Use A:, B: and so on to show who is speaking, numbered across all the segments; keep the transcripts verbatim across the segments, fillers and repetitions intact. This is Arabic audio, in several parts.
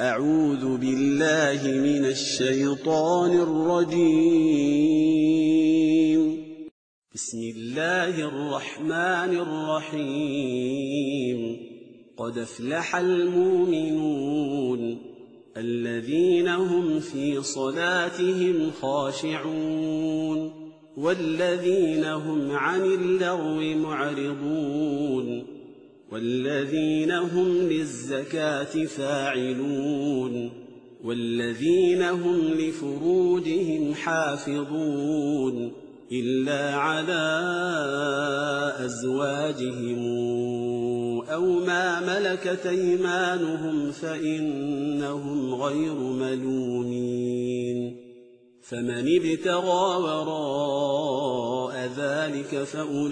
A: أعوذ بالله من الشيطان الرجيم. بسم الله الرحمن الرحيم. قد أفلح المؤمنون الذين هم في صلاتهم خاشعون والذين هم عن اللغو معرضون والذين هم للزكاة فاعلون والذين هم لفروجهم حافظون إلا على أزواجهم أو ما ملكت أيمانهم فإنهم غير ملومين. فمن ابتغى وراء ذلك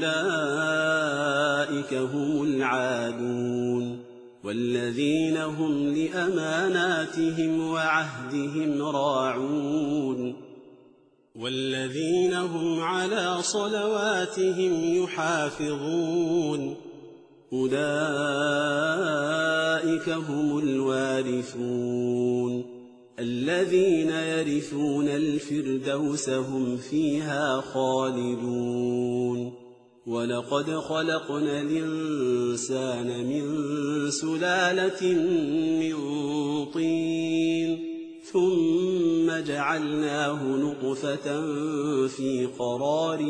A: فأولئك هم العادون والذين هم لأماناتهم وعهدهم راعون والذين هم على صلواتهم يحافظون أولئك هم الوارثون الذين يرثون الفردوس هم فيها خالدون. ولقد خلقنا الإنسان من سلالة من طين ثم جعلناه نطفة في قرار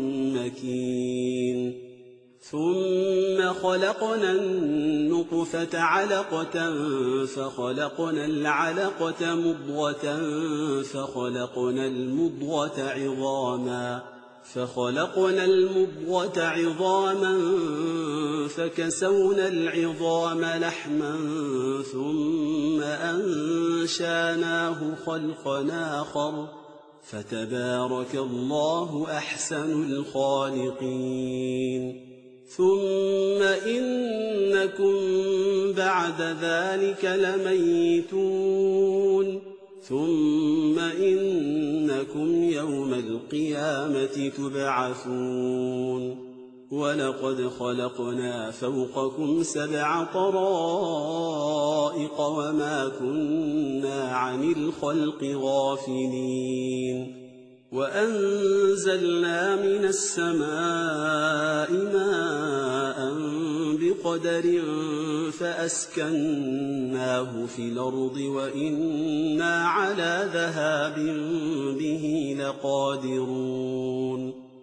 A: مكين ثم خلقنا النطفة علقة فخلقنا العلقة مضغة فخلقنا المضغة عظاما فخلقنا المضغة عظاما فكسونا العظام لحما ثم أنشاناه خلقا آخر فتبارك الله أحسن الخالقين. ثم إنكم بعد ذلك لميتون ثم إنكم يوم القيامة تبعثون. ولقد خلقنا فوقكم سبع طرائق وما كنا عن الخلق غافلين. وأنزلنا من السماء ماء بقدر فأسكناه في الأرض وإنا على ذهاب به لقادرون.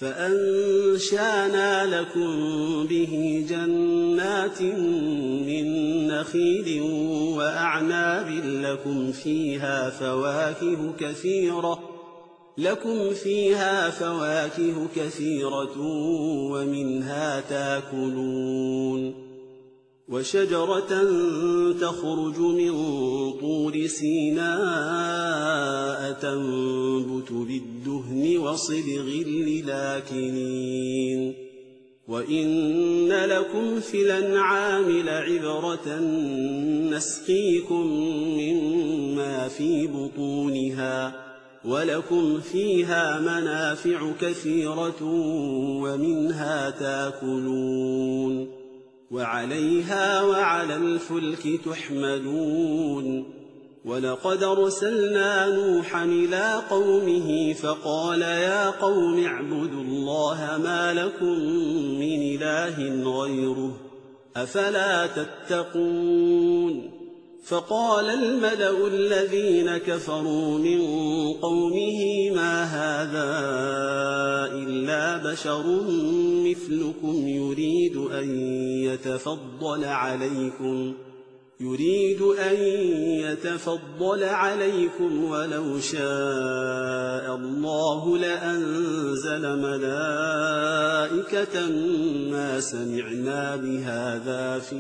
A: فأنشأنا لكم به جنات من نخيل وأعناب لكم فيها فواكه كثيرة لكم فيها فواكه كثيرة ومنها تاكلون. وشجرة تخرج من طور سيناء تنبت بالدهن وصبغ للآكلين. وإن لكم في الأنعام لعبرة نسقيكم مما في بطونها ولكم فيها منافع كثيرة ومنها تاكلون وعليها وعلى الفلك تحملون. ولقد أرسلنا نوحا إلى قومه فقال يا قوم اعبدوا الله ما لكم من إله غيره أفلا تتقون. فقال الملأ الذين كفروا من قومه ما هذا إلا بشر مثلكم يريد أن يتفضل عليكم يريد أن يتفضل عليكم ولو شاء الله لأنزل ملائكة ما سمعنا بهذا في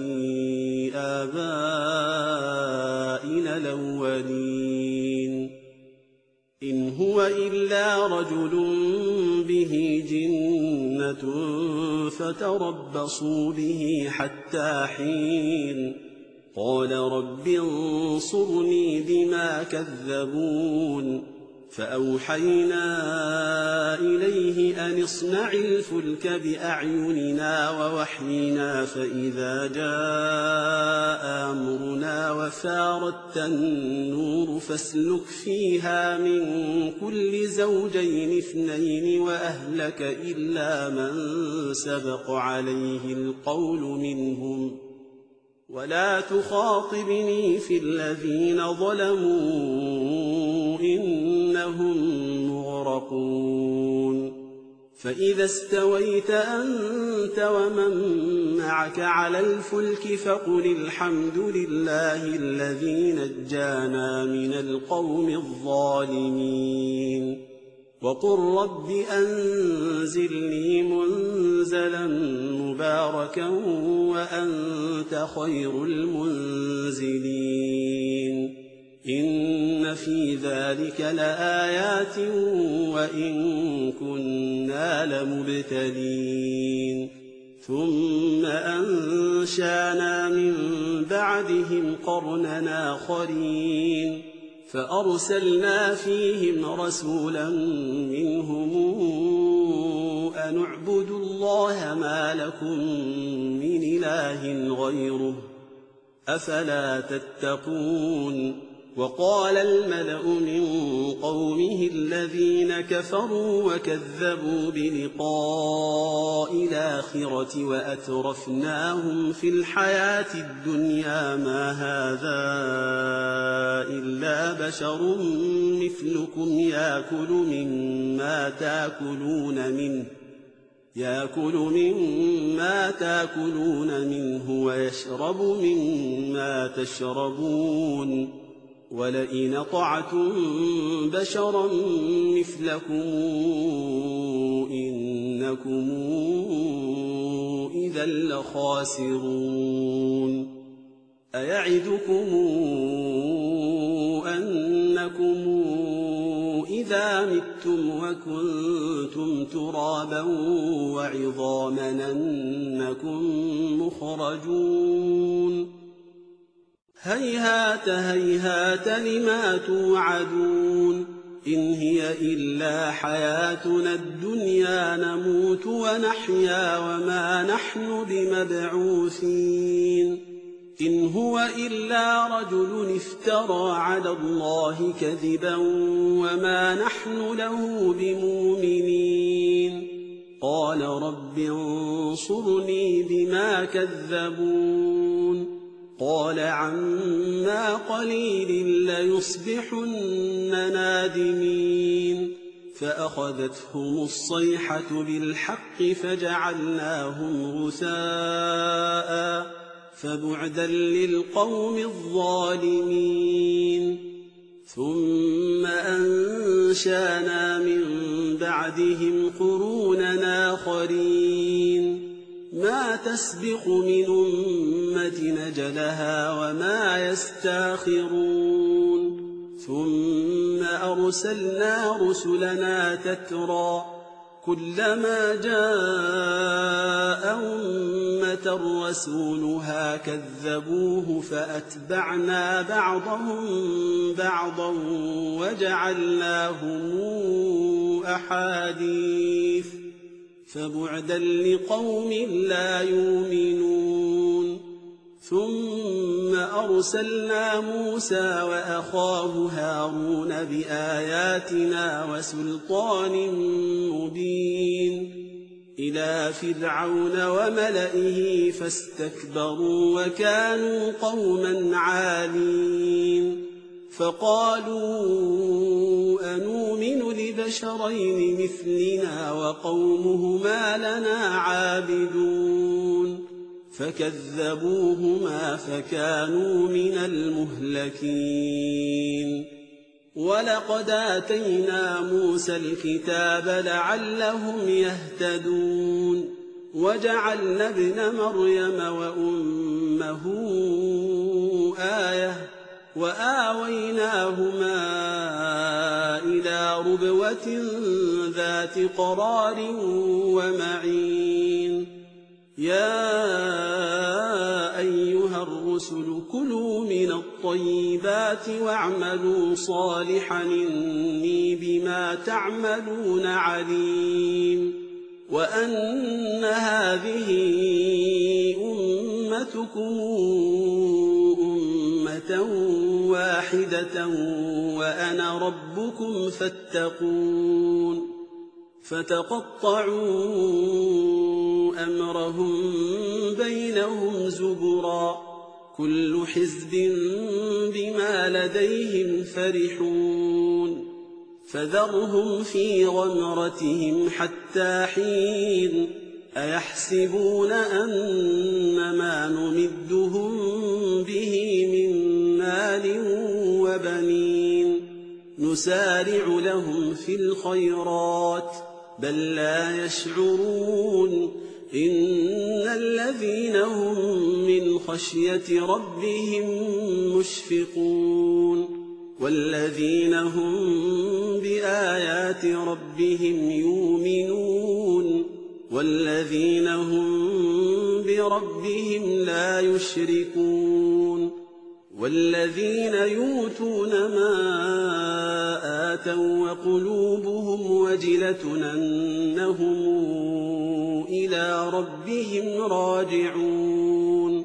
A: آبائنا الأولين إن هو إلا رجل به جنة فتربصوا به حتى حين. قال رب انصرني بما كذبون فأوحينا إليه أن اصنع الفلك بأعيننا ووحينا فإذا جاء أمرنا وفاردت النور فاسلك فيها من كل زوجين اثنين وأهلك إلا من سبق عليه القول منهم ولا تخاطبني في الذين ظلموا إنهم مغرقون فإذا استويت أنت ومن معك على الفلك فقل الحمد لله الذي نجانا من القوم الظالمين وقل رب أنزلني منزلا مباركا وأنت خير المنزلين إن في ذلك لآيات وإن كنا لمبتلين ثم أنشانا من بعدهم قرننا آخرين فأرسلنا فيهم رسولا منهم أن اعبدوا الله ما لكم من إله غيره أفلا تتقون وقال الملأ من قومه الذين كفروا وكذبوا بلقاء الآخرة وأترفناهم في الحياة الدنيا ما هذا إلا بشر مثلكم يأكل مما تأكلون منه يأكل مما تأكلون منه ويشرب مما تشربون ولئن أطعتم بشرا مثلكم إنكم إذا لخاسرون أيعدكم أنكم إذا متم وكنتم ترابا وعظاما أنكم مخرجون هيهات هيهات لما توعدون إن هي إلا حياتنا الدنيا نموت ونحيا وما نحن بمبعوثين إن هو إلا رجل افترى على الله كذبا وما نحن له بمؤمنين قال رب انصرني بما كذبون قال عما قليل ليصبحن نادمين فأخذتهم الصيحة بالحق فجعلناهم غثاء فبعدا للقوم الظالمين ثم أنشانا من بعدهم قرونا آخرين ما تسبق من أمة أجلها وما يستاخرون ثم أرسلنا رسلنا تترى كلما جاء أمة رسولها كذبوه فأتبعنا بعضهم بعضا وجعلناهم أحاديث فبعدا لقوم لا يؤمنون ثم أرسلنا موسى وأخاه هارون بآياتنا وسلطان مبين إلى فرعون وملئه فاستكبروا وكانوا قوما عالين فقالوا أنؤمن لبشرين مثلنا وقومهما لنا عابدون فكذبوهما فكانوا من المهلكين ولقد آتينا موسى الكتاب لعلهم يهتدون وجعلنا ابن مريم وأمه آية وآويناهما إلى ربوة ذات قرار ومعين يا أيها الرسل كلوا من الطيبات واعملوا صالحا إني بما تعملون عليم وأن هذه أمتكم أمة واحدة وأنا ربكم فاتقون فتقطعوا أمرهم بينهم زبرا كل حزب بما لديهم فرحون فذرهم في غمرتهم حتى حين أيحسبون أن ما نمدهم به من مال وبنين نسارع لهم في الخيرات بل لا يشعرون إن الذين هم من خشية ربهم مشفقون والذين هم بآيات ربهم يؤمنون والذين هم بربهم لا يشركون والذين يؤتون ما آتوا وقلوبهم وجلة أنهم إلى ربهم راجعون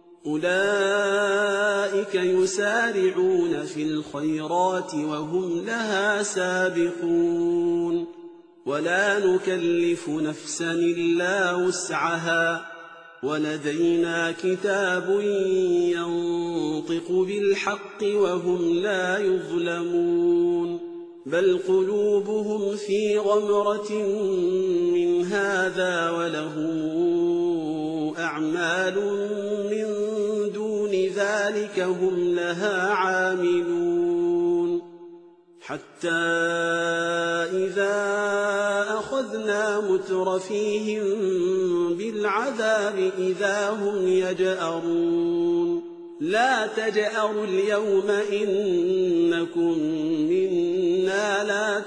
A: أولئك يسارعون في الخيرات وهم لها سابقون ولا نكلف نفسا إلا وسعها ولدينا كتاب ينطق بالحق وهم لا يظلمون بل قلوبهم في غمرة من هذا ولهم أعمال من دون ذلك هم لها عاملون حتى إذا أخذنا مترفيهم بالعذاب إذا هم يجأرون لا تجأروا اليوم إنكم منا لا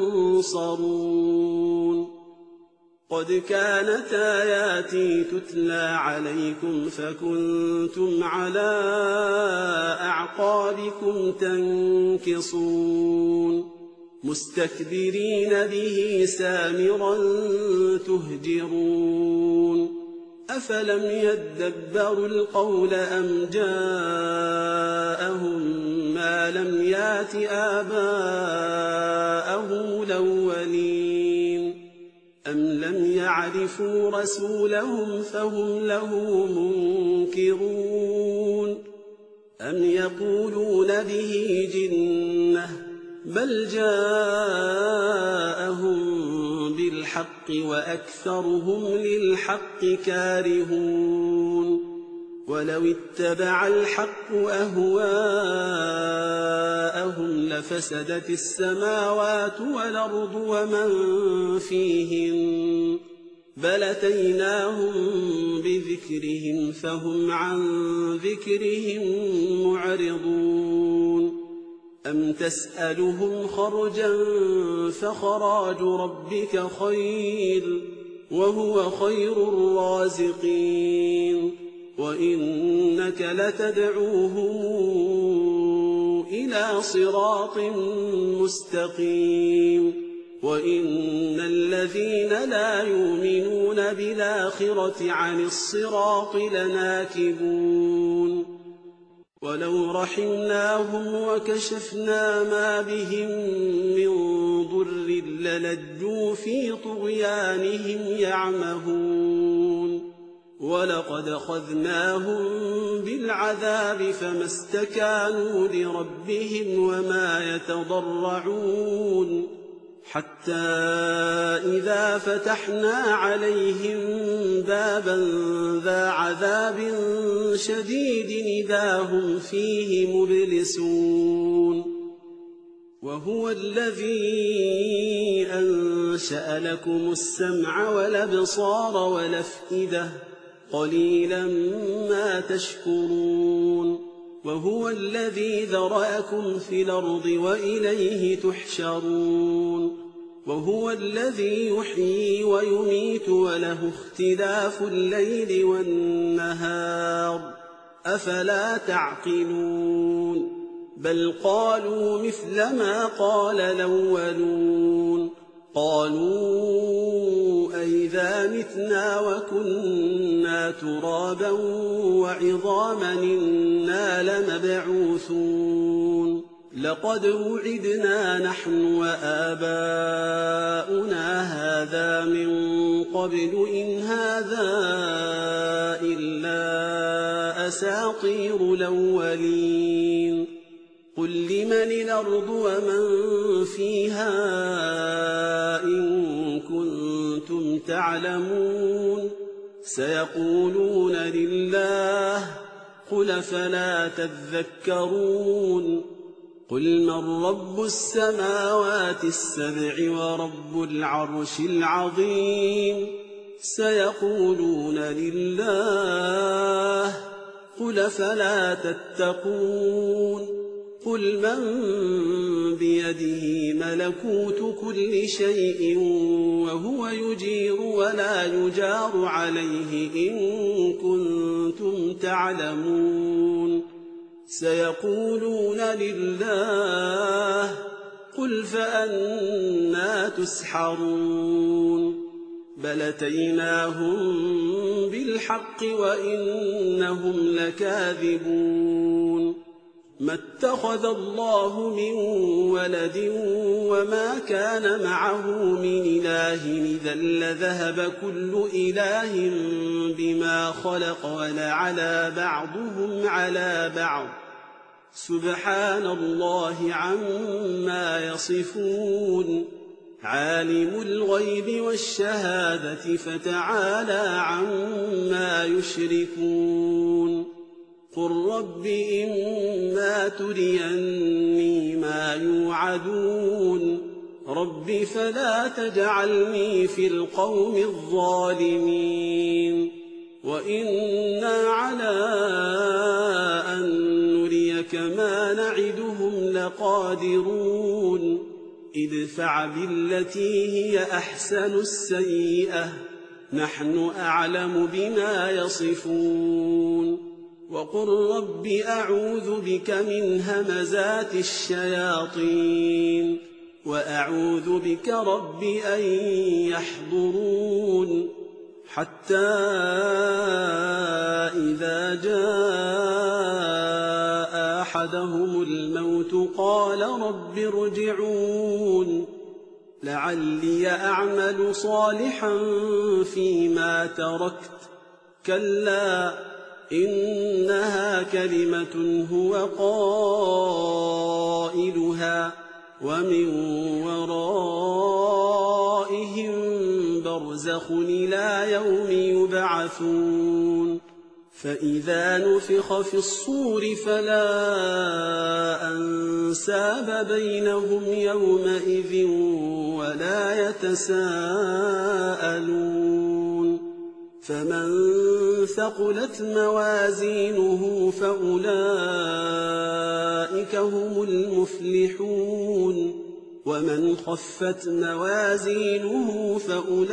A: تنصرون قد كانت آياتي تتلى عليكم فكنتم على أعقابكم تنكصون مستكبرين به سامرا تهجرون أفلم يدبروا القول أم جاءهم ما لم يات آباءهم الأولين أم لم يعرفوا رسولهم فهم له منكرون أم يقولون به جنة بل جاءهم بالحق وأكثرهم للحق كارهون ولو اتبع الحق أهواءهم لفسدت السماوات والأرض ومن فيهن بل أتيناهم بذكرهم فهم عن ذكرهم معرضون أم تسألهم خرجا فخراج ربك خير وهو خير الرازقين وإنك لتدعوهم إلى صراط مستقيم وإن الذين لا يؤمنون بالآخرة عن الصراط لناكبون ولو رحمناهم وكشفنا ما بهم من ضر للجوا في طغيانهم يعمهون ولقد أخذناهم بالعذاب فما استكانوا لربهم وما يتضرعون حتى إذا فتحنا عليهم بابا ذا عذاب شديد إذا هم فيه مبلسون وهو الذي أنشأ لكم السمع والأبصار والأفئدة قليلا ما تشكرون وهو الذي ذرأكم في الأرض وإليه تحشرون وهو الذي يحيي ويميت وله اختلاف الليل والنهار أفلا تعقلون بل قالوا مثل ما قال الأولون قالوا أئذا متنا وكنا ترابا وعظاما إنا لمبعوثون لقد وعدنا نحن وآباؤنا هذا من قبل إن هذا إلا أساطير الأولين قل لمن الأرض ومن فيها إن كنتم تعلمون سيقولون لله قل فلا تذكرون قل من رب السماوات السبع ورب العرش العظيم سيقولون لله قل فلا تتقون قل من بيده ملكوت كل شيء وهو يجير ولا يجار عليه إن كنتم تعلمون سيقولون لله قل فأنى تسحرون بل أتيناهم بالحق وإنهم لكاذبون ما اتخذ الله من ولد وما كان معه من إله إذا لذهب كل إله بما خلق ولعلى بعضهم على بعض سبحان الله عما يصفون عالم الغيب والشهادة فتعالى عما يشركون قل رب إما تريني ما يوعدون رب فلا تجعلني في القوم الظالمين وإنا على أن نريك ما نعدهم لقادرون ادفع بالتي هي أحسن السيئة نحن أعلم بما يصفون وقل رب أعوذ بك من همزات الشياطين وأعوذ بك رب أن يحضرون حتى إذا جاء أحدهم الموت قال رب ارجعون لعلي أعمل صالحا فيما تركت كلا إنها كلمة هو قائلها ومن ورائهم برزخ إلى يوم يبعثون فإذا نفخ في الصور فلا أنساب بينهم يومئذ ولا يتساءلون فمن ثقلت موازينه فأولئك هم المفلحون ومن خفت موازينه فأولئك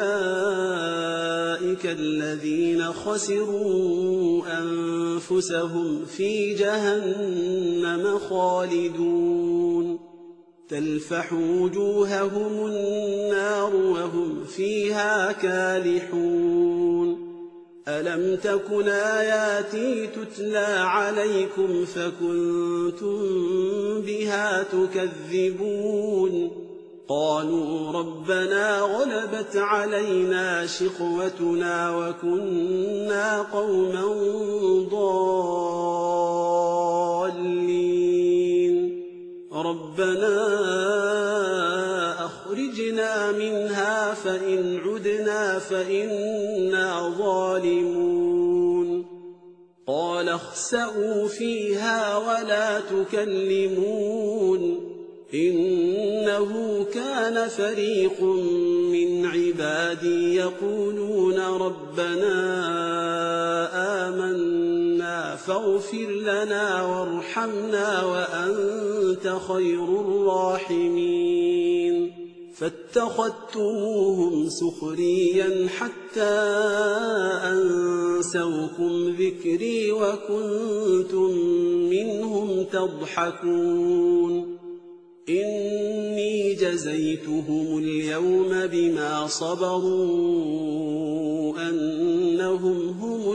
A: الذين خسروا أنفسهم في جهنم خالدون تلفح وجوههم النار وهم فيها كالحون ألم تكن آياتي تتلى عليكم فكنتم بها تكذبون قالوا ربنا غلبت علينا شقوتنا وكنا قوما ضالين ربنا أخرجنا منها فإن عدنا فإنا ظالمون قال اخسئوا فيها ولا تكلمون إنه كان فريق من عبادي يقولون ربنا آمنا فاغفر لنا وارحمنا وأنت خير الراحمين فاتخذتموهم سخريا حتى أنسوكم ذكري وكنتم منهم تضحكون إني جزيتهم اليوم بما صبروا أنهم هم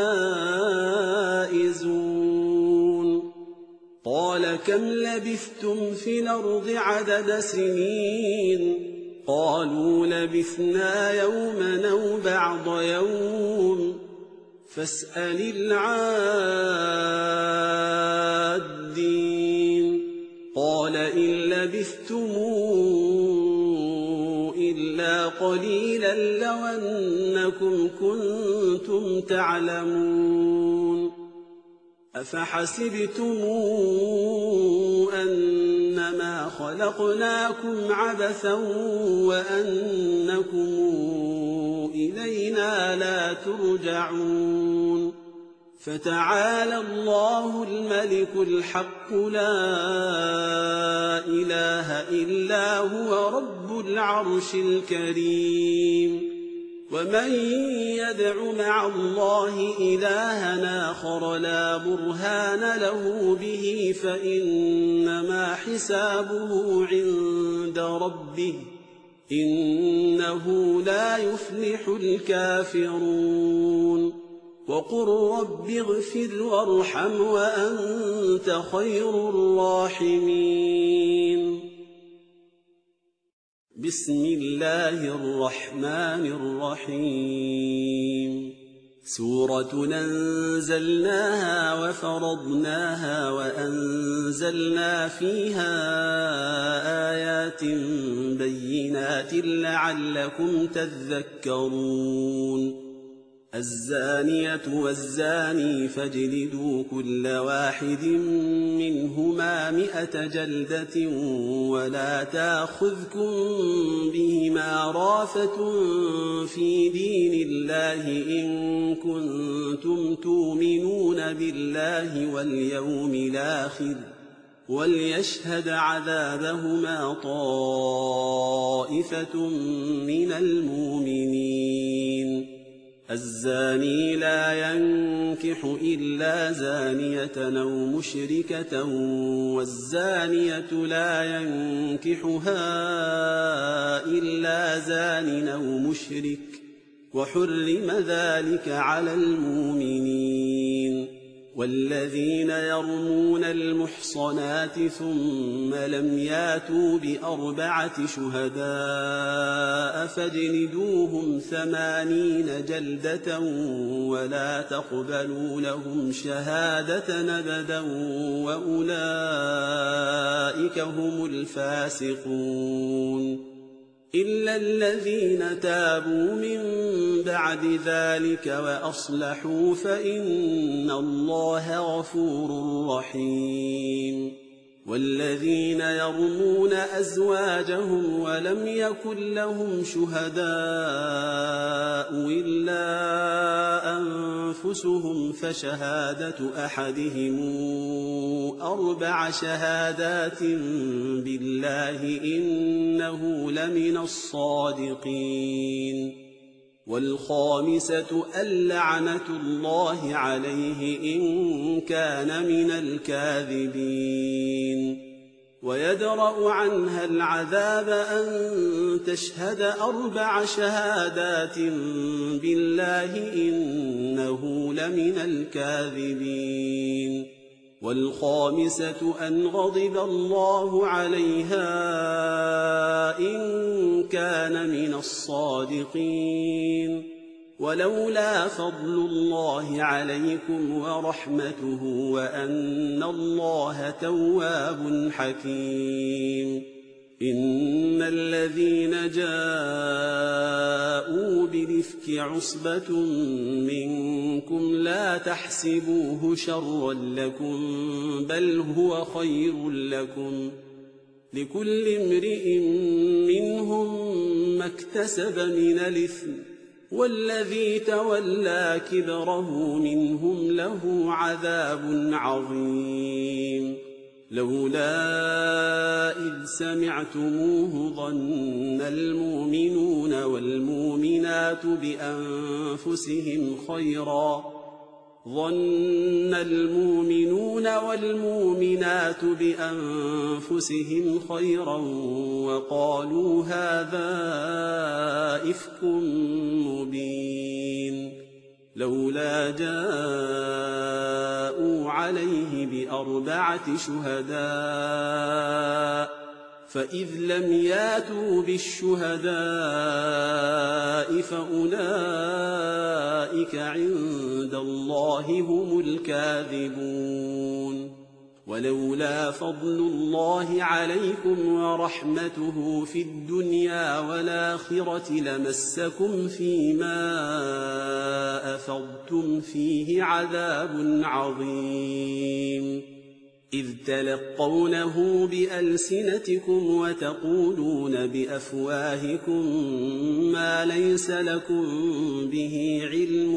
A: الفائزون قال كم لبثتم في الأرض عدد سنين قالوا لبثنا يوما أو بعض يوم فاسأل العادين قال إن لبثتم إلا قليلا لو أنكم كنتم تعلمون أفحسبتم أنما خلقناكم عبثا وأنكم إلينا لا ترجعون فتعالى الله الملك الحق لا إله إلا هو رب العرش الكريم ومن يدع مع الله إلها آخر لا برهان له به فإنما حسابه عند ربه إنه لا يفلح الكافرون وقل رب اغفر وارحم وأنت خير الراحمين بسم الله الرحمن الرحيم سورة أنزلناها وفرضناها وأنزلنا فيها آيات بينات لعلكم تذكرون الزانية والزاني فاجلدوا كل واحد منهما مئة جلدة ولا تأخذكم بهما رافة في دين الله إن كنتم تؤمنون بالله واليوم الآخر وليشهد عذابهما طائفة من المؤمنين الزاني لا ينكح إلا زانية أو مشركة والزانية لا ينكحها إلا زان أو مشرك وحرم ذلك على المؤمنين والذين يرمون المحصنات ثم لم ياتوا بأربعة شهداء فاجلدوهم ثمانين جلدة ولا تقبلوا لهم شهادة أبدا وأولئك هم الفاسقون إلا الذين تابوا من بعد ذلك وأصلحوا فإن الله غفور رحيم والذين يرمون أزواجهم ولم يكن لهم شهداء إلا أنفسهم فشهادة أحدهم أربع شهادات بالله إنه لمن الصادقين والخامسة اللعنة الله عليه إن كان من الكاذبين ويدرأ عنها العذاب أن تشهد أربع شهادات بالله إنه لمن الكاذبين والخامسة أن غضب الله عليها إن كان من الصادقين ولولا فضل الله عليكم ورحمته وأن الله تواب حكيم إن الذين جاءوا بالإفك عصبة منكم لا تحسبوه شرا لكم بل هو خير لكم لكل امرئ منهم ما اكتسب من الإثم والذي تولى كبره منهم له عذاب عظيم لولا إذ سمعتموه ظن المؤمنون والمؤمنات بأنفسهم خيرا ظن المؤمنون والمؤمنات بأنفسهم خيرا وقالوا هذا إفك مبين لولا جاءوا عليه بأربعة شهداء فإذ لم ياتوا بالشهداء فأولئك عند الله هم الكاذبون ولولا فضل الله عليكم ورحمته في الدنيا والآخرة لمسكم فيما أفضتم فيه عذاب عظيم إذ تلقونه بألسنتكم وتقولون بأفواهكم ما ليس لكم به علم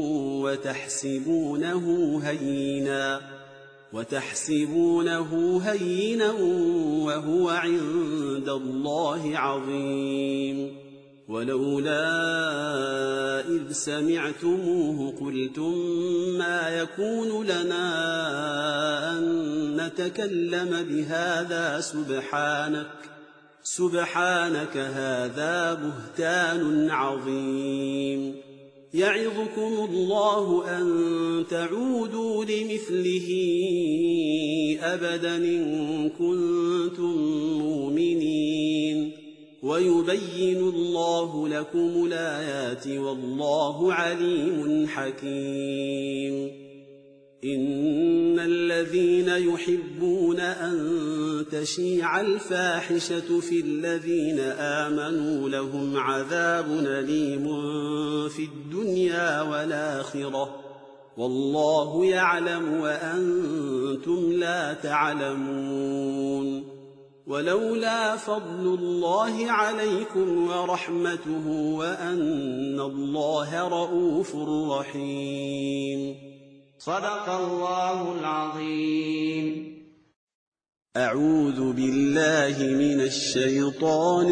A: وتحسبونه هينا وتحسبونه هينا وهو عند الله عظيم ولولا إذ سمعتموه قلتم ما يكون لنا أن نتكلم بهذا سبحانك سبحانك هذا بهتان عظيم يعظكم الله أن تعودوا لمثله أبدا إن كنتم مؤمنين ويبين الله لكم الآيات والله عليم حكيم إن الذين يحبون أن تشيع الفاحشة في الذين آمنوا لهم عذاب أليم في الدنيا والآخرة والله يعلم وأنتم لا تعلمون ولولا فضل الله عليكم ورحمته وأن الله رءوف رحيم
B: صدق الله العظيم.
A: أعوذ بالله من الشيطان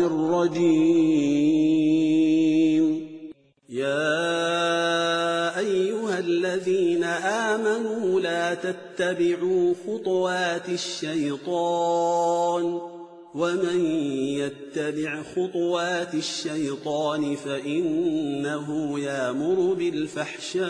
A: الرجيم. يا أيها الذين آمنوا لا تتبعوا خطوات الشيطان ومن يتبع خطوات الشيطان فإنه يأمر بالفحشاء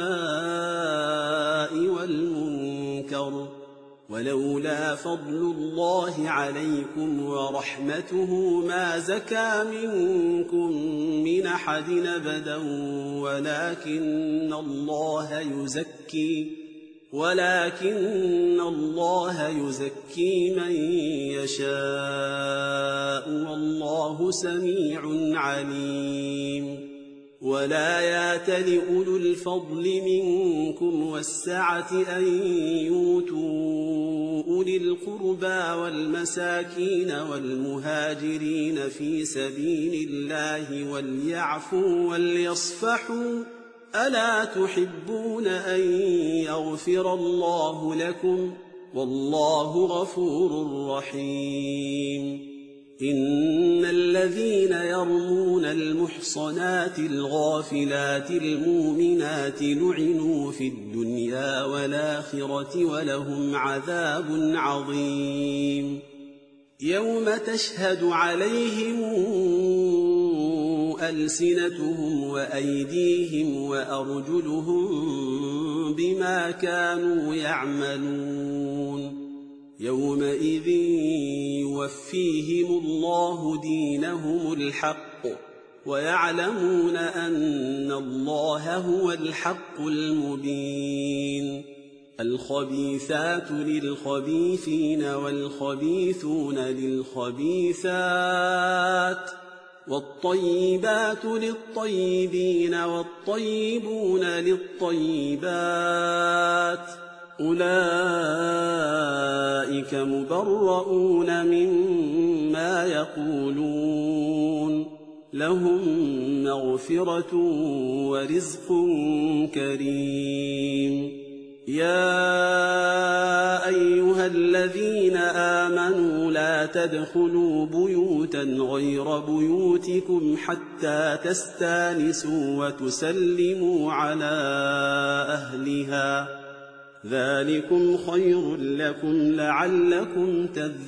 A: والمنكر ولولا فضل الله عليكم ورحمته ما زكى منكم من أحد أبدا ولكن الله يزكي ولكن الله يزكي من يشاء والله سميع عليم. ولا يأتل أولو الفضل منكم والسعة أن يؤتوا أولي القربى والمساكين والمهاجرين في سبيل الله وليعفوا وليصفحوا ألا تحبون أن يغفر الله لكم والله غفور رحيم. إن الذين يرمون المحصنات الغافلات المؤمنات لعنوا في الدنيا والآخرة ولهم عذاب عظيم. يوم تشهد عليهم ألسنتهم وأيديهم وأرجلهم بما كانوا يعملون يومئذ يوفيهم الله دينهم الحق ويعلمون أن الله هو الحق المبين. الخبيثات للخبيثين والخبيثون للخبيثات والطيبات للطيبين والطيبون للطيبات أولئك مبرؤون مما يقولون لهم مغفرة ورزق كريم. يا أيها الذين آمنوا لا تدخلوا بيوتا غير بيوتكم حتى تستانسوا وتسلموا على أهلها ذلكم خير لكم لعلكم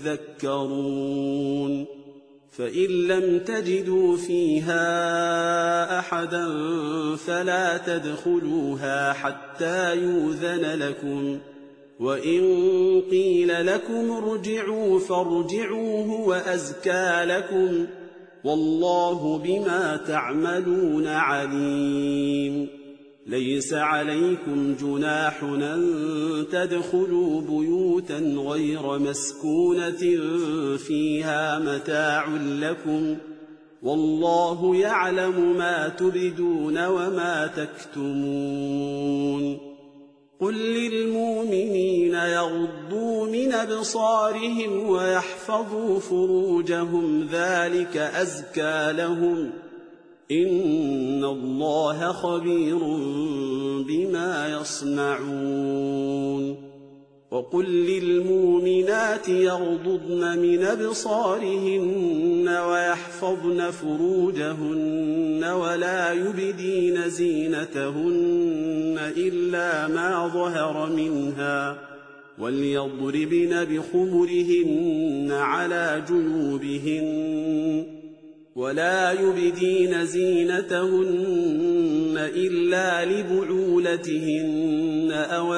A: تذكرون فإن لم تجدوا فيها أحدا فلا تدخلوها حتى يؤذن لكم وإن قيل لكم ارجعوا فارجعوا هو أزكى لكم والله بما تعملون عليم ليس عليكم جناح أن تدخلوا بيوتا غير مسكونة فيها متاع لكم والله يعلم ما تبدون وما تكتمون قل للمؤمنين يغضوا من أبصارهم ويحفظوا فروجهم ذلك أزكى لهم إن الله خبير بما يصنعون وقل للمؤمنات يغضضن من أبصارهن ويحفظن فروجهن ولا يبدين زينتهن إلا ما ظهر منها وليضربن بخمرهن على جنوبهن ولا يبدين زينتهن إلا لبعولتهن أو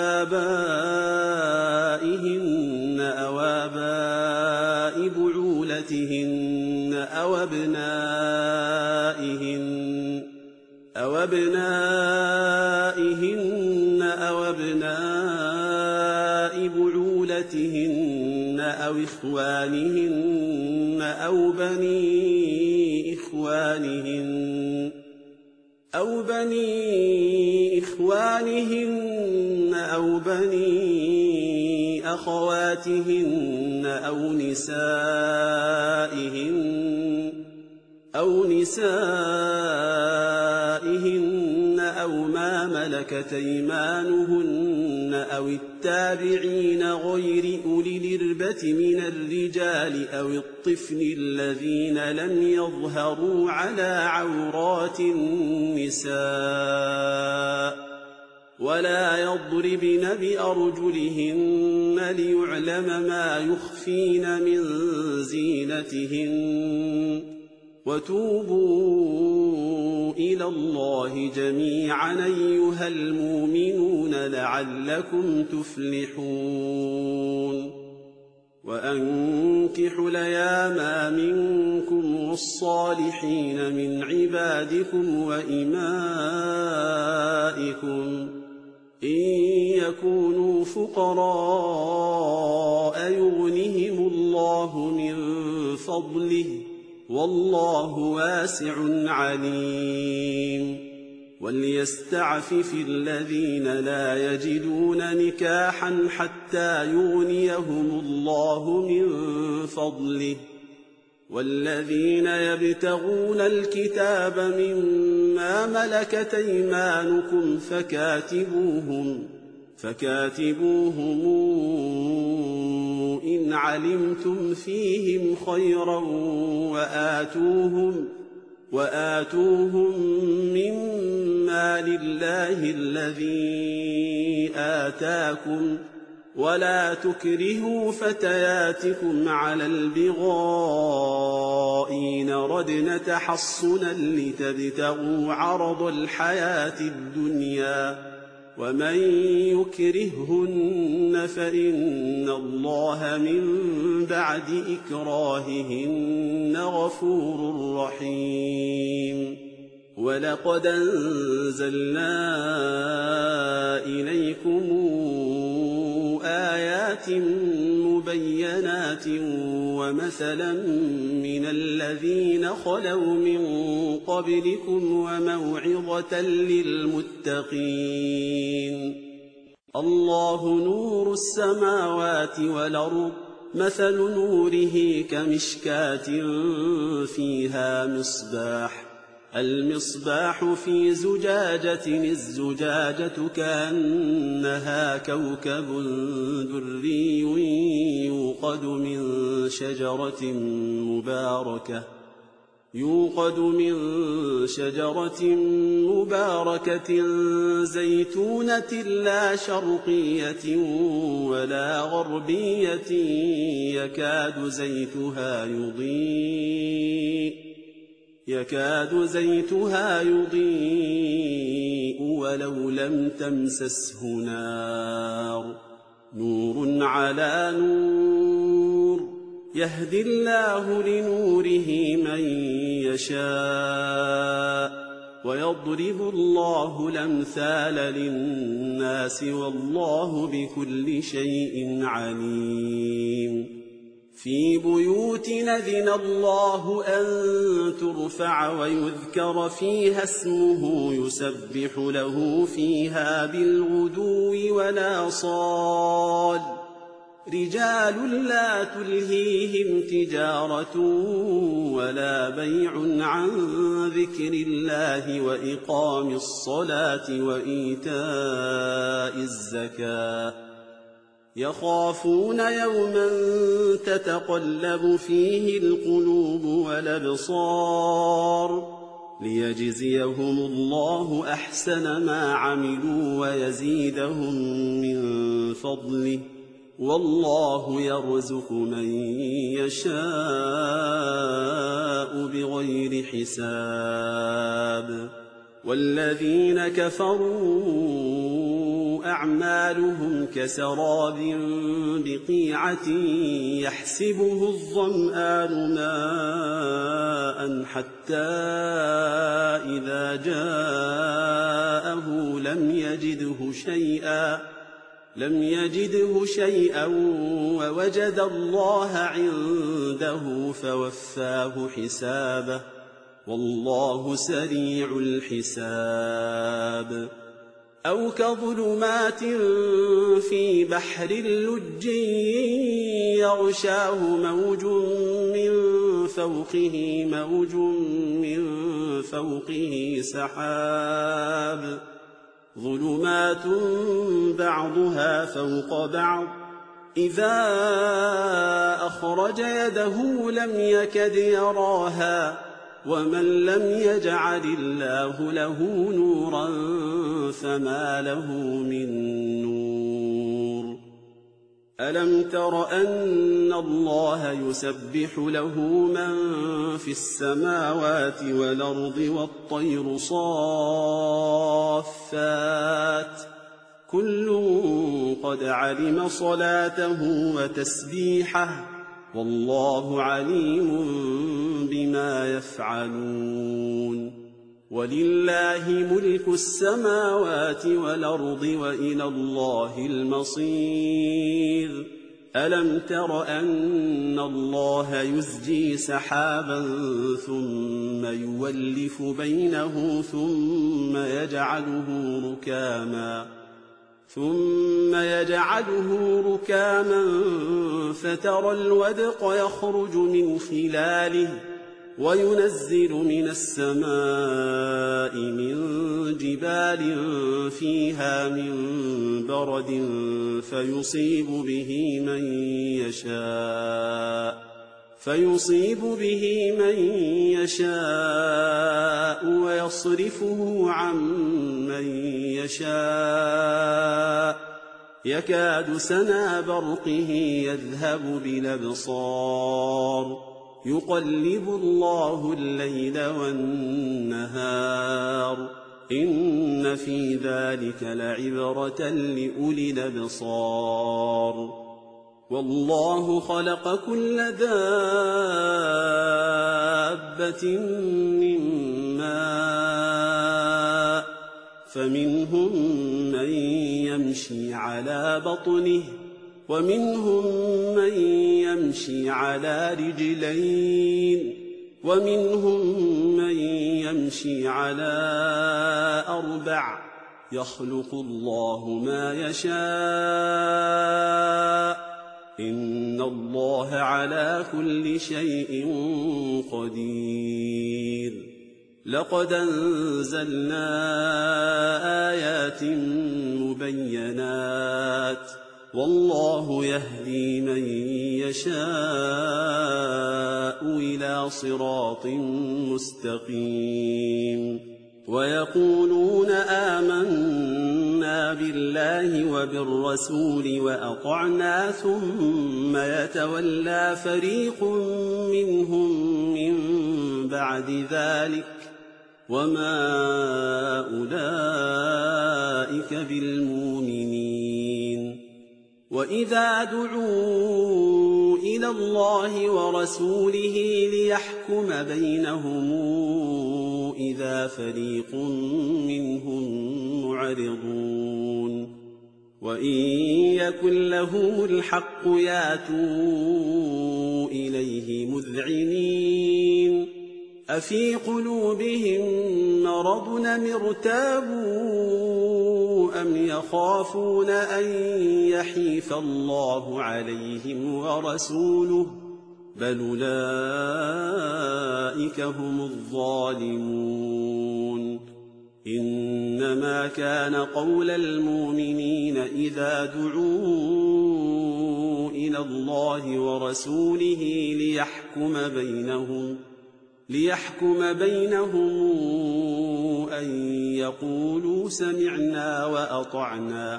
A: آبائهن أو آباء بعولتهن أو أبنائهن أو أبنائهن أو أبناء بعولتهن أو إخوانهن أو بني إخوانهن أو بني إخوانهن أو بني أخواتهن أو نسائهن أو نسائهن أو ما ملكت أيمانهن أو التابعين غير أولي الإربة من الرجال أو الطفل الذين لم يظهروا على عورات النساء ولا يضربن بأرجلهن ليعلم ما يخفين من زينتهن وتوبوا إلى الله جميعا أيها المؤمنون لعلكم تفلحون وأنكحوا الأيام منكم والصالحين من عبادكم وإمائكم إن يكونوا فقراء يغنهم الله من فضله والله واسع عليم وليستعفف الذين لا يجدون نكاحا حتى يغنيهم الله من فضله والذين يبتغون الكتاب مما ملكت أيمانكم فكاتبوهم فكاتبوهم إن علمتم فيهم خيرا وآتوهم وآتوهم مما لله الذي آتاكم ولا تكرهوا فتياتكم على البغاء إن ردن تحصنا لتبتغوا عرض الحياة الدنيا ومن يكرههن فإن الله من بعد إكراههن غفور رحيم ولقد أنزلنا إليكم آيات مبينات ومثلا من الذين خلوا من قبلكم وموعظة للمتقين الله نور السماوات والأرض مثل نوره كمشكاة فيها مصباح المصباح في زجاجة الزجاجة كأنها كوكب دري يوقد من شجرة مباركة يوقد من شجرة مباركة زيتونة لا شرقية ولا غربية يكاد زيتها يضيء يكاد زيتها يضيء ولو لم تمسسه نار نور على نور يهدي الله لنوره من يشاء ويضرب الله الأمثال للناس والله بكل شيء عليم في بيوت أذن الله أن ترفع ويذكر فيها اسمه يسبح له فيها بالغدو والآصال رجال لا تلهيهم تجارة ولا بيع عن ذكر الله وإقام الصلاة وإيتاء الزكاة يخافون يوما تتقلب فيه القلوب والأبصار ليجزيهم الله أحسن ما عملوا ويزيدهم من فضله والله يرزق من يشاء بغير حساب والذين كفروا أعمالهم كسراب بقيعة يحسبه الظمآن ماء حتى إذا جاءه لم يجده شيئا لم يجده شيئا ووجد الله عنده فوفاه حسابه والله سريع الحساب أو كظلمات في بحر اللج يغشاه موج من فوقه موج من فوقه سحاب ظلمات بعضها فوق بعض إذا أخرج يده لم يكد يراها ومن لم يجعل الله له نورا فما له من نور ألم تر أن الله يسبح له من في السماوات والأرض والطير صافات كل قد علم صلاته وتسبيحه والله عليم بما يفعلون ولله ملك السماوات والأرض وإلى الله المصير ألم تر أن الله يزجي سحابا ثم يولف بينه ثم يجعله ركاما ثم يجعله ركاما فترى الودق يخرج من خلاله وينزل من السماء من جبال فيها من برد فيصيب به من يشاء فيصيب به من يشاء ويصرفه عن من يشاء يكاد سنا برقه يذهب بالأبصار يقلب الله الليل والنهار إن في ذلك لعبرة لأولي الأبصار والله خلق كل دابة من ماء فمنهم من يمشي على بطنه ومنهم من يمشي على رجلين ومنهم من يمشي على أربع يخلق الله ما يشاء إن الله على كل شيء قدير لقد أنزلنا آيات مبينات والله يهدي من يشاء إلى صراط مستقيم ويقولون آمنا بالله وبالرسول وأطعنا ثم يتولى فريق منهم من بعد ذلك وما أولئك بالمؤمنين وإذا دعوا إلى الله ورسوله ليحكم بينهم إذا فريق منهم معرضون وإن يكن لهم الحق ياتوا إليه مذعنين أفي قلوبهم مرض أم ارتابوا أم يخافون أن يحيف الله عليهم ورسوله بل أولئك هم الظالمون إنما كان قول المؤمنين إذا دعوا إلى الله ورسوله ليحكم بينهم ليحكم بينهم أن يقولوا سمعنا وأطعنا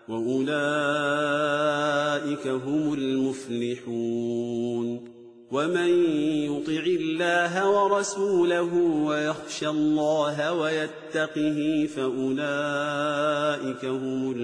A: وأولئك هم المفلحون ومن يطع الله ورسوله ويخشى الله ويتقه فأولئك هم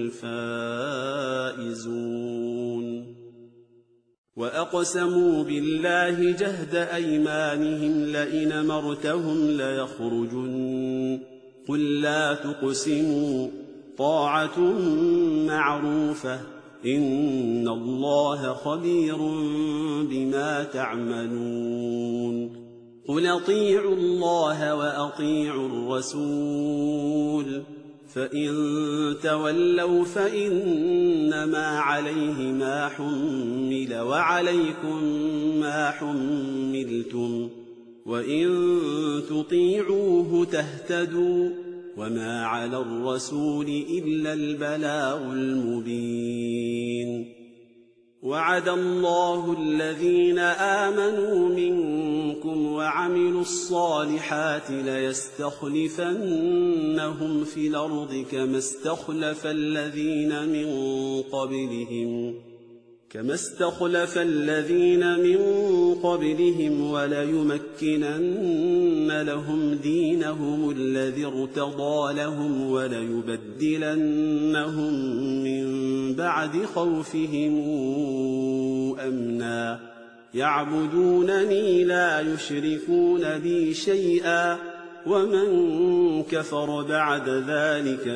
A: الفائزون وأقسموا بالله جهد أيمانهم لئن أمرتهم ليخرجن قل لا تقسموا طاعة معروفة إن الله خبير بما تعملون قل أطيعوا الله وأطيعوا الرسول فإن تولوا فإنما عليه ما حمل وعليكم ما حملتم وإن تطيعوه تهتدوا وما على الرسول إلا البلاغ المبين وعد الله الذين آمنوا منكم وعملوا الصالحات ليستخلفنهم في الأرض كما استخلف الذين من قبلهم كما استخلف الذين من قبلهم وليمكنن لهم دينهم الذي ارتضى لهم وليبدلنهم من بعد خوفهم أمنا يعبدونني لا يشركون بي شيئا ومن كفر بعد ذلك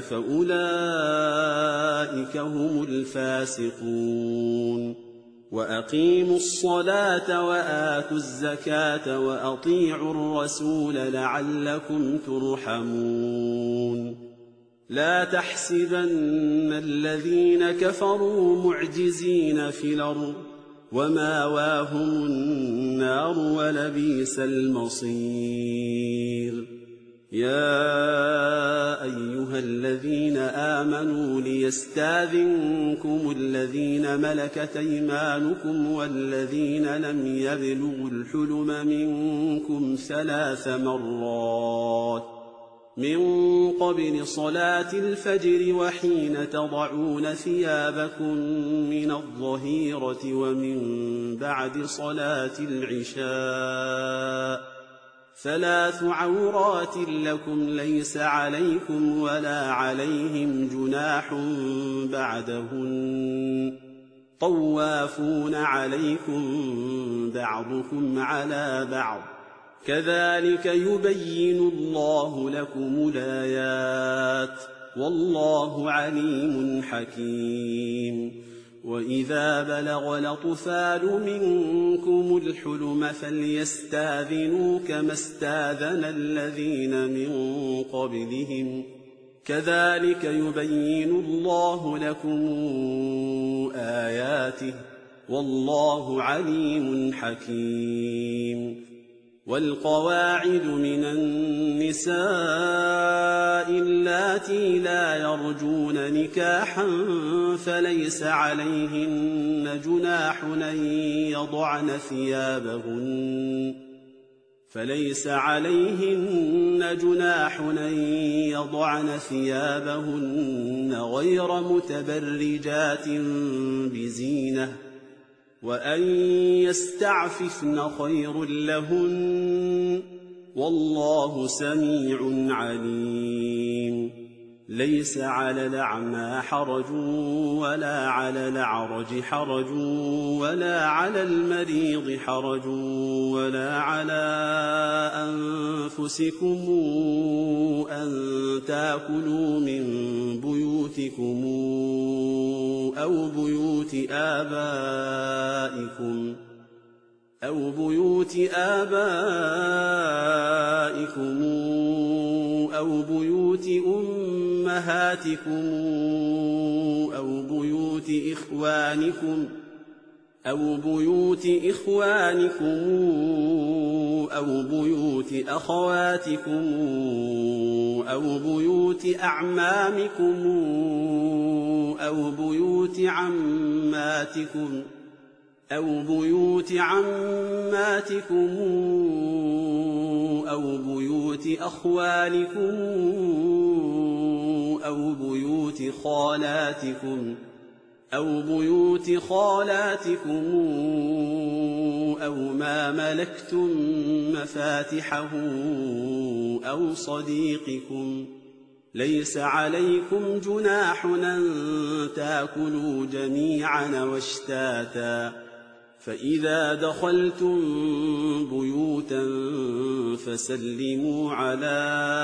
A: فأولئك هم الفاسقون وأقيموا الصلاة وآتوا الزكاة وأطيعوا الرسول لعلكم ترحمون لا تحسبن الذين كفروا معجزين في الأرض وماواهم النار ولبئس المصير يا أيها الذين آمنوا ليستاذنكم الذين ملكت أيمانكم والذين لم يبلغوا الحلم منكم ثلاث مرات من قبل صلاة الفجر وحين تضعون ثيابكم من الظهيرة ومن بعد صلاة العشاء ثلاث عورات لكم ليس عليكم ولا عليهم جناح بعدهن طوافون عليكم بعضكم على بعض كذلك يبين الله لكم الآيات والله عليم حكيم وإذا بلغ الأطفال منكم الحلم فليستاذنوا كما استاذن الذين من قبلهم كذلك يبين الله لكم آياته والله عليم حكيم والقواعد من النساء اللاتي لا يرجون نكاحا فليس عليهن جناح أن يضعن ثيابهن فليس عليهن جناح أن يضعن ثيابهن غير متبرجات بزينة وأن يستعففن خير لهن والله سميع عليم ليس على الأعمى حرج ولا على الأعرج حرج ولا على المريض حرج ولا على أنفسكم أن تأكلوا من بيوتكم أو بيوت آبائكم أو بيوت آبائكم أو بيوت أمهاتكم أو بيوت إخوانكم أو بيوت إخوانكم أو بيوت أخواتكم أو بيوت أعمامكم أو بيوت عماتكم أو بيوت عماتكم أو بيوت أخوالكم أو بيوت خالاتكم أو بيوت خالاتكم أو ما ملكتم مفاتحه أو صديقكم ليس عليكم جناح أن تأكلوا جميعا واشتاتا فإذا دخلتم بيوتا فسلموا على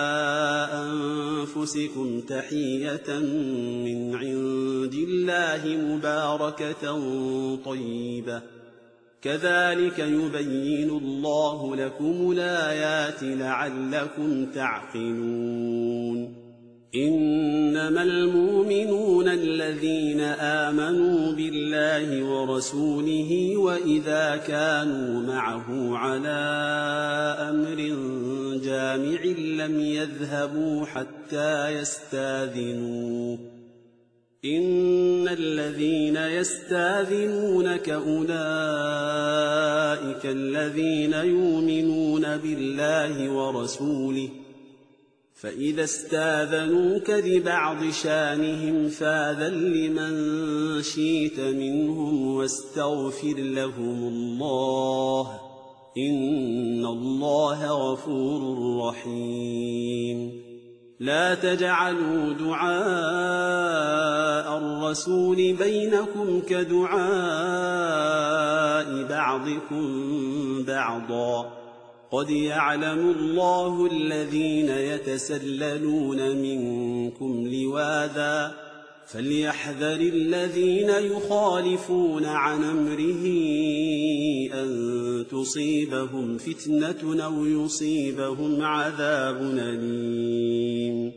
A: أنفسكم تحية من عند الله مباركة طيبة كذلك يبين الله لكم الآيات لعلكم تعقلون إنما المؤمنون الذين آمنوا بالله ورسوله وإذا كانوا معه على أمر جامع لم يذهبوا حتى يستاذنوه إن الذين يستاذنونك أولئك الذين يؤمنون بالله ورسوله فإذا استاذنوك لبعض شانهم فاذن لمن شئت منهم واستغفر لهم الله إن الله غفور رحيم لا تجعلوا دعاء الرسول بينكم كدعاء بعضكم بعضا قد يعلم الله الذين يتسللون منكم لواذا فليحذر الذين يخالفون عن أمره أن تصيبهم فتنة أو يصيبهم عذاب أليم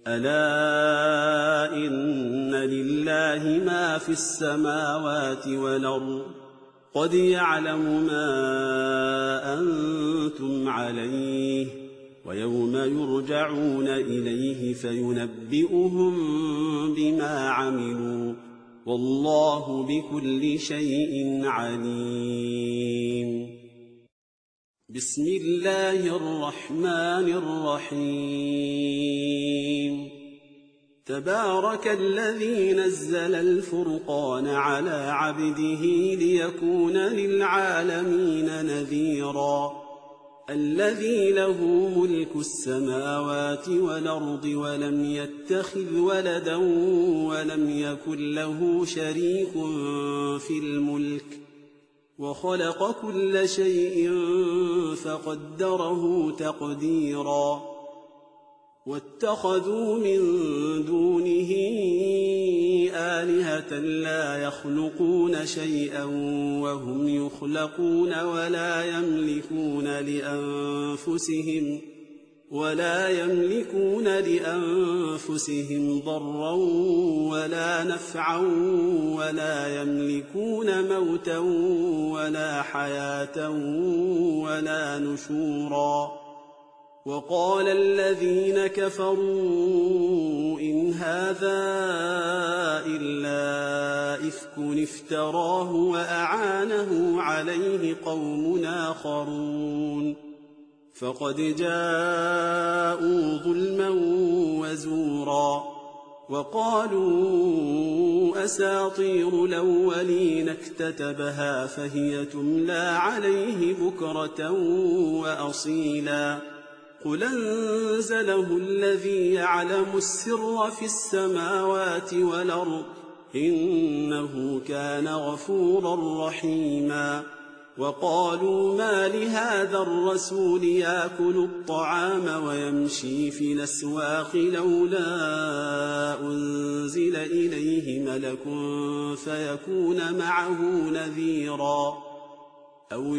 A: ألا إن لله ما في السماوات والأرض قد يعلم ما أنتم عليه ويوم يرجعون إليه فينبئهم بما عملوا والله بكل شيء عليم بسم الله الرحمن الرحيم تبارك الذي نزل الفرقان على عبده ليكون للعالمين نذيرا الذي له ملك السماوات والأرض ولم يتخذ ولدا ولم يكن له شريك في الملك وخلق كل شيء فقدره تقديرا واتخذوا من دونه آلهة لا يخلقون شيئا وهم يخلقون ولا يملكون لأنفسهم ولا يملكون لأنفسهم ضرا ولا نفعا ولا يملكون موتا ولا حياة ولا نشورا وقال الذين كفروا إن هذا إلا إفك افتراه وأعانه عليه قوم آخرون فقد جاءوا ظلما وزورا وقالوا أساطير الأولين اكتتبها فهي تملى عليه بكرة وأصيلا قل أنزله الذي يعلم السر في السماوات والأرض إنه كان غفورا رحيما وقالوا ما لهذا الرسول يأكل الطعام ويمشي في الأسواق لولا أنزل إليه ملك فيكون معه نذيرا أو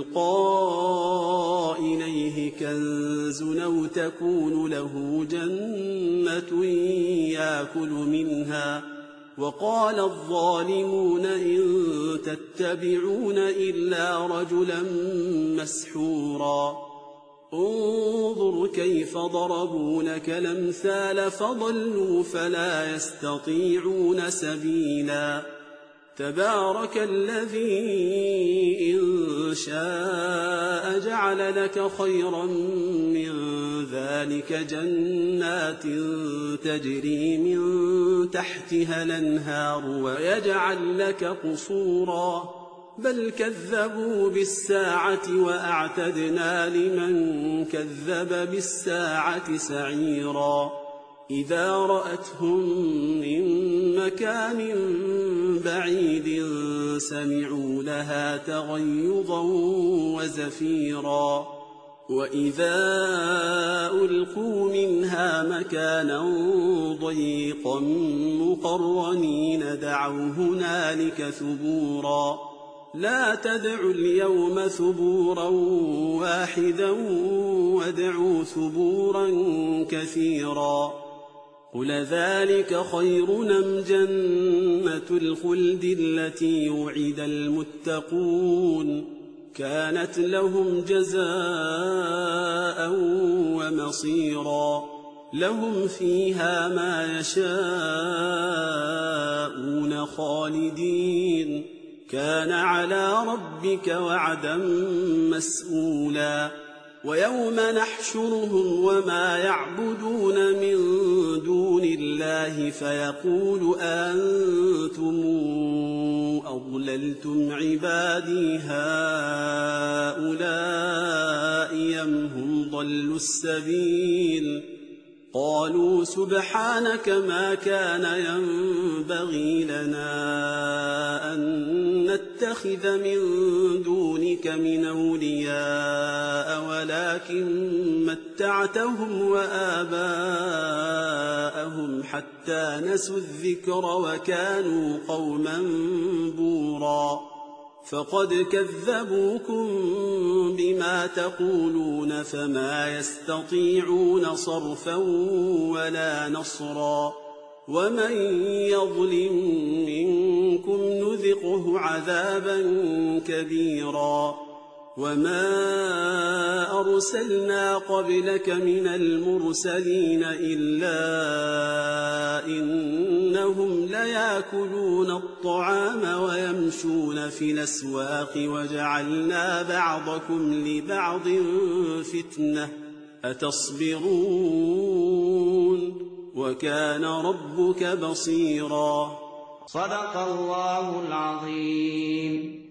A: يلقى إليه كنز أو تكون له جنة يأكل منها وقال الظالمون إن تتبعون إلا رجلا مسحورا انظر كيف ضربوا لك الأمثال فضلوا فلا يستطيعون سبيلا تبارك الذي إن شاء جعل لك خيرا من ذلك جنات تجري من تحتها الأنهار ويجعل لك قصورا بل كذبوا بالساعة وأعتدنا لمن كذب بالساعة سعيرا إذا رأتهم من مكان بعيد سمعوا لها تغيظا وزفيرا وإذا ألقوا منها مكانا ضيقا مقرنين دعوا هنالك ثبورا لا تدعوا اليوم ثبورا واحدا وادعوا ثبورا كثيرا قل ذلك خير أم جنة الخلد التي وعد المتقون كانت لهم جزاء ومصيرا لهم فيها ما يشاءون خالدين كان على ربك وعدا مسئولا ويوم نحشرهم وما يعبدون من دون الله فيقول أنتم أضللتم عبادي هؤلاء أم هم ضلوا السبيل قالوا سبحانك ما كان ينبغي لنا أن نتخذ من دونك من أولياء ولكن متعتهم وآباءهم حتى نسوا الذكر وكانوا قوما بورا فقد كذبوكم بما تقولون فما يستطيعون صرفا ولا نصرا ومن يظلم منكم نذقه عذابا كبيرا وما أرسلنا قبلك من المرسلين إلا إنهم ليأكلون الطعام ويمشون في الأسواق وجعلنا بعضكم لبعض فتنة أتصبرون وكان ربك بصيرا
B: صدق الله العظيم.